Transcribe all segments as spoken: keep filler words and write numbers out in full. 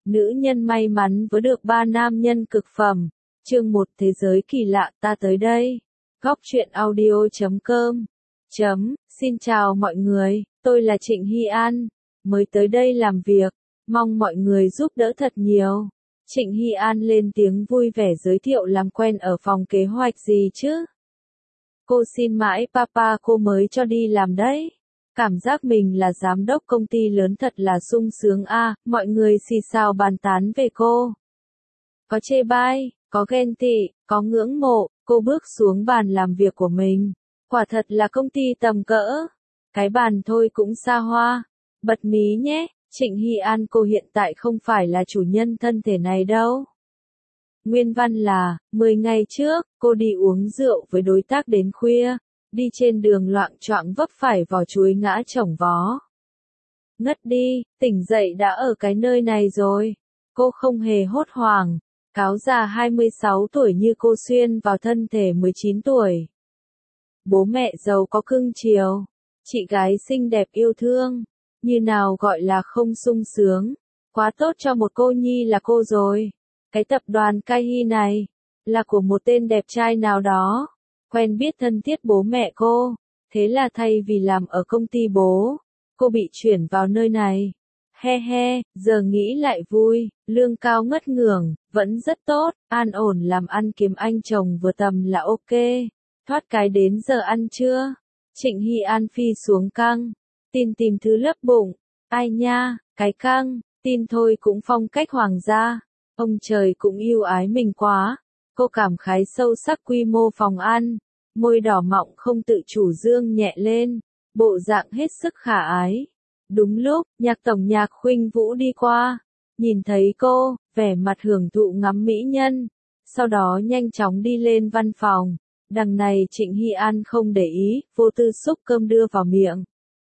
Nữ nhân may mắn với được ba nam nhân cực phẩm. Chương một Thế giới kỳ lạ ta tới đây. Góc truyện audio chấm com chấm Xin chào mọi người, tôi là Trịnh Hy An, mới tới đây làm việc, mong mọi người giúp đỡ thật nhiều. Trịnh Hy An lên tiếng vui vẻ giới thiệu làm quen ở phòng kế hoạch gì chứ? Cô xin mãi papa cô mới cho đi làm đấy. Cảm giác mình là giám đốc công ty lớn thật là sung sướng a, à, mọi người xì xào bàn tán về cô. Có chê bai, có ghen tị, có ngưỡng mộ, cô bước xuống bàn làm việc của mình. Quả thật là công ty tầm cỡ. Cái bàn thôi cũng xa hoa. Bật mí nhé, Trịnh Hy An cô hiện tại không phải là chủ nhân thân thể này đâu. Nguyên văn là, mười ngày trước, cô đi uống rượu với đối tác đến khuya. Đi trên đường loạng choạng vấp phải vỏ chuối ngã chồng vó. Ngất đi, tỉnh dậy đã ở cái nơi này rồi. Cô không hề hốt hoảng. Cáo già hai mươi sáu tuổi như cô xuyên vào thân thể mười chín tuổi. Bố mẹ giàu có cưng chiều. Chị gái xinh đẹp yêu thương. Như nào gọi là không sung sướng. Quá tốt cho một cô nhi là cô rồi. Cái tập đoàn Kaihi này, là của một tên đẹp trai nào đó. Quen biết thân thiết bố mẹ cô, thế là thay vì làm ở công ty bố, cô bị chuyển vào nơi này. He he, giờ nghĩ lại vui, lương cao ngất ngưởng, vẫn rất tốt, an ổn làm ăn kiếm anh chồng vừa tầm là ok. Thoát cái đến giờ ăn trưa, Trịnh Hy An phi xuống căng, tin tìm thứ lấp bụng, ai nha, cái căng, tin thôi cũng phong cách hoàng gia, ông trời cũng yêu ái mình quá. Cô cảm khái sâu sắc quy mô phòng ăn, môi đỏ mọng không tự chủ dương nhẹ lên, bộ dạng hết sức khả ái. Đúng lúc, nhạc tổng nhạc Khuynh Vũ đi qua, nhìn thấy cô, vẻ mặt hưởng thụ ngắm mỹ nhân, sau đó nhanh chóng đi lên văn phòng. Đằng này Trịnh Hy An không để ý, vô tư xúc cơm đưa vào miệng.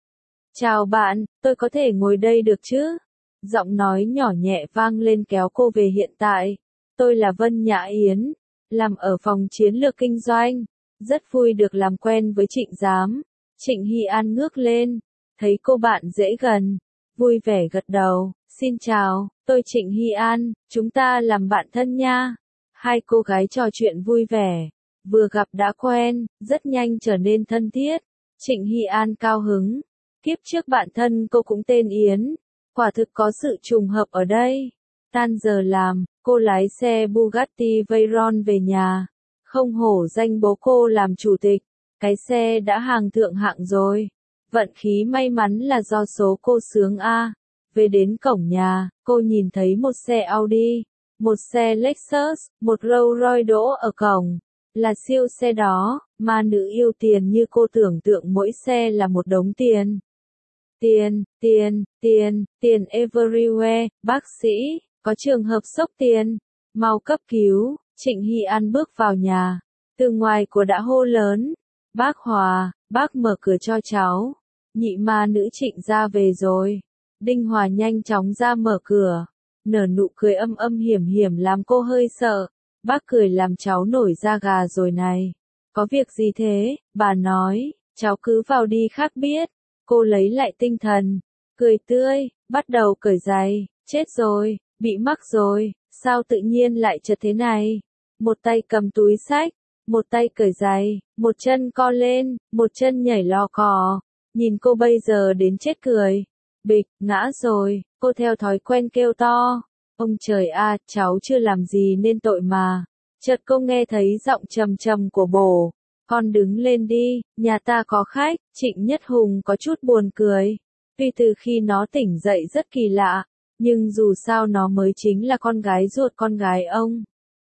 Chào bạn, tôi có thể ngồi đây được chứ? Giọng nói nhỏ nhẹ vang lên kéo cô về hiện tại. Tôi là Vân Nhã Yến, làm ở phòng chiến lược kinh doanh, rất vui được làm quen với Trịnh giám. Trịnh Hy An ngước lên, thấy cô bạn dễ gần, vui vẻ gật đầu, xin chào, tôi Trịnh Hy An, chúng ta làm bạn thân nha. Hai cô gái trò chuyện vui vẻ, vừa gặp đã quen, rất nhanh trở nên thân thiết. Trịnh Hy An cao hứng, kiếp trước bạn thân cô cũng tên Yến, quả thực có sự trùng hợp ở đây. Tan giờ làm, cô lái xe Bugatti Veyron về nhà. Không hổ danh bố cô làm chủ tịch, cái xe đã hàng thượng hạng rồi. Vận khí may mắn là do số cô sướng a. Về đến cổng nhà, cô nhìn thấy một xe Audi, một xe Lexus, một Rolls Royce đỗ ở cổng. Là siêu xe đó, mà nữ yêu tiền như cô tưởng tượng mỗi xe là một đống tiền. Tiền, tiền, tiền, tiền everywhere, bác sĩ. Có trường hợp sốc tiền, mau cấp cứu. Trịnh Hy An bước vào nhà, từ ngoài của đã hô lớn, bác Hòa, bác mở cửa cho cháu, nhị ma nữ Trịnh ra về rồi. Đinh Hòa nhanh chóng ra mở cửa, nở nụ cười âm âm hiểm hiểm làm cô hơi sợ. Bác cười làm cháu nổi da gà rồi này. Có việc gì thế, bà nói, cháu cứ vào đi khác biết. Cô lấy lại tinh thần, cười tươi, bắt đầu cởi giày, chết rồi. Bị mắc rồi, sao tự nhiên lại chật thế này? Một tay cầm túi xách, một tay cởi giày, một chân co lên, một chân nhảy lò cò. Nhìn cô bây giờ đến chết cười. Bịch, ngã rồi, cô theo thói quen kêu to. Ông trời a, cháu chưa làm gì nên tội mà. Chợt cô nghe thấy giọng trầm trầm của bố. Con đứng lên đi, nhà ta có khách. Trịnh Nhất Hùng có chút buồn cười. Vì từ khi nó tỉnh dậy rất kỳ lạ. Nhưng dù sao nó mới chính là con gái ruột con gái ông.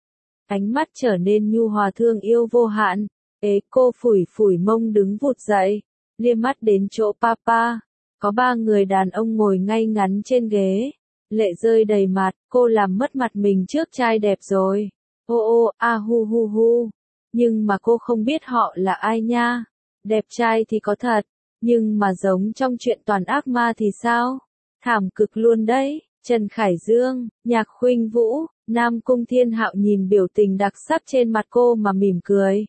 Ánh mắt trở nên nhu hòa thương yêu vô hạn. Ế cô phủi phủi mông đứng vụt dậy. Liếc mắt đến chỗ papa. Có ba người đàn ông ngồi ngay ngắn trên ghế. Lệ rơi đầy mặt, cô làm mất mặt mình trước trai đẹp rồi. Ô ô, a hu hu hu. Nhưng mà cô không biết họ là ai nha. Đẹp trai thì có thật. Nhưng mà giống trong chuyện toàn ác ma thì sao? Thảm cực luôn đấy. Trần Khải Dương, Nhạc Khuynh Vũ, Nam Cung Thiên Hạo nhìn biểu tình đặc sắc trên mặt cô mà mỉm cười.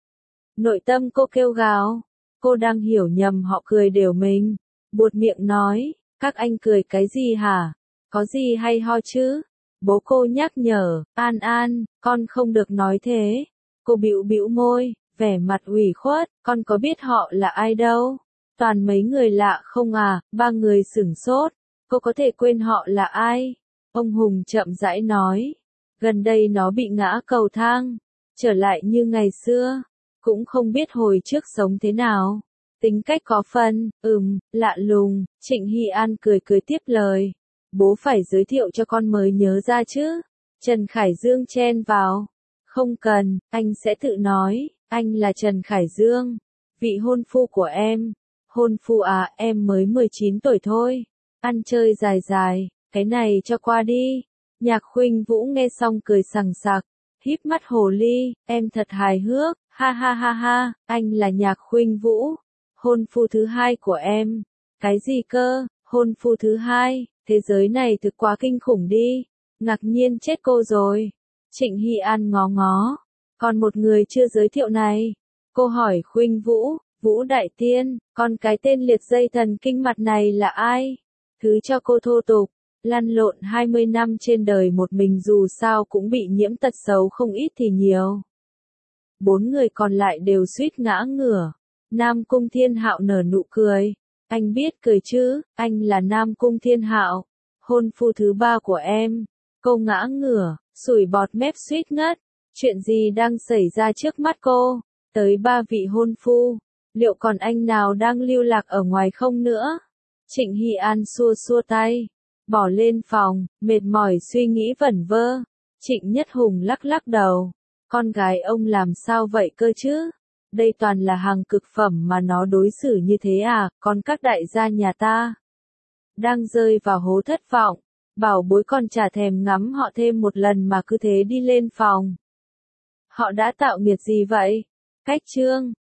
Nội tâm cô kêu gào. Cô đang hiểu nhầm họ cười đều mình. Buột miệng nói, các anh cười cái gì hả? Có gì hay ho chứ? Bố cô nhắc nhở, An An, con không được nói thế. Cô bĩu bĩu môi, vẻ mặt ủy khuất, con có biết họ là ai đâu. Toàn mấy người lạ không à, ba người sửng sốt. Cô có thể quên họ là ai? Ông Hùng chậm rãi nói. Gần đây nó bị ngã cầu thang. Trở lại như ngày xưa. Cũng không biết hồi trước sống thế nào. Tính cách có phần, ừm, lạ lùng. Trịnh Hy An cười cười tiếp lời. Bố phải giới thiệu cho con mới nhớ ra chứ. Trần Khải Dương chen vào. Không cần, anh sẽ tự nói. Anh là Trần Khải Dương. Vị hôn phu của em. Hôn phu à, em mới mười chín tuổi thôi. Ăn chơi dài dài, cái này cho qua đi. Nhạc Khuynh Vũ nghe xong cười sằng sặc, híp mắt hồ ly, em thật hài hước, ha ha ha ha, anh là Nhạc Khuynh Vũ, hôn phu thứ hai của em. Cái gì cơ, hôn phu thứ hai, thế giới này thực quá kinh khủng đi, ngạc nhiên chết cô rồi. Trịnh Hy An ngó ngó, còn một người chưa giới thiệu này. Cô hỏi Khuynh Vũ, Vũ Đại Tiên, còn cái tên liệt dây thần kinh mặt này là ai? Thứ cho cô thô tục, lăn lộn hai mươi năm trên đời một mình dù sao cũng bị nhiễm tật xấu không ít thì nhiều. Bốn người còn lại đều suýt ngã ngửa. Nam Cung Thiên Hạo nở nụ cười. Anh biết cười chứ, anh là Nam Cung Thiên Hạo, hôn phu thứ ba của em. Cô ngã ngửa, sủi bọt mép suýt ngất. Chuyện gì đang xảy ra trước mắt cô? Tới ba vị hôn phu, liệu còn anh nào đang lưu lạc ở ngoài không nữa? Trịnh Hy An xua xua tay, bỏ lên phòng, mệt mỏi suy nghĩ vẩn vơ. Trịnh Nhất Hùng lắc lắc đầu, con gái ông làm sao vậy cơ chứ? Đây toàn là hàng cực phẩm mà nó đối xử như thế à, còn các đại gia nhà ta đang rơi vào hố thất vọng, bảo bối còn chả thèm ngắm họ thêm một lần mà cứ thế đi lên phòng. Họ đã tạo nghiệt gì vậy? Cách chương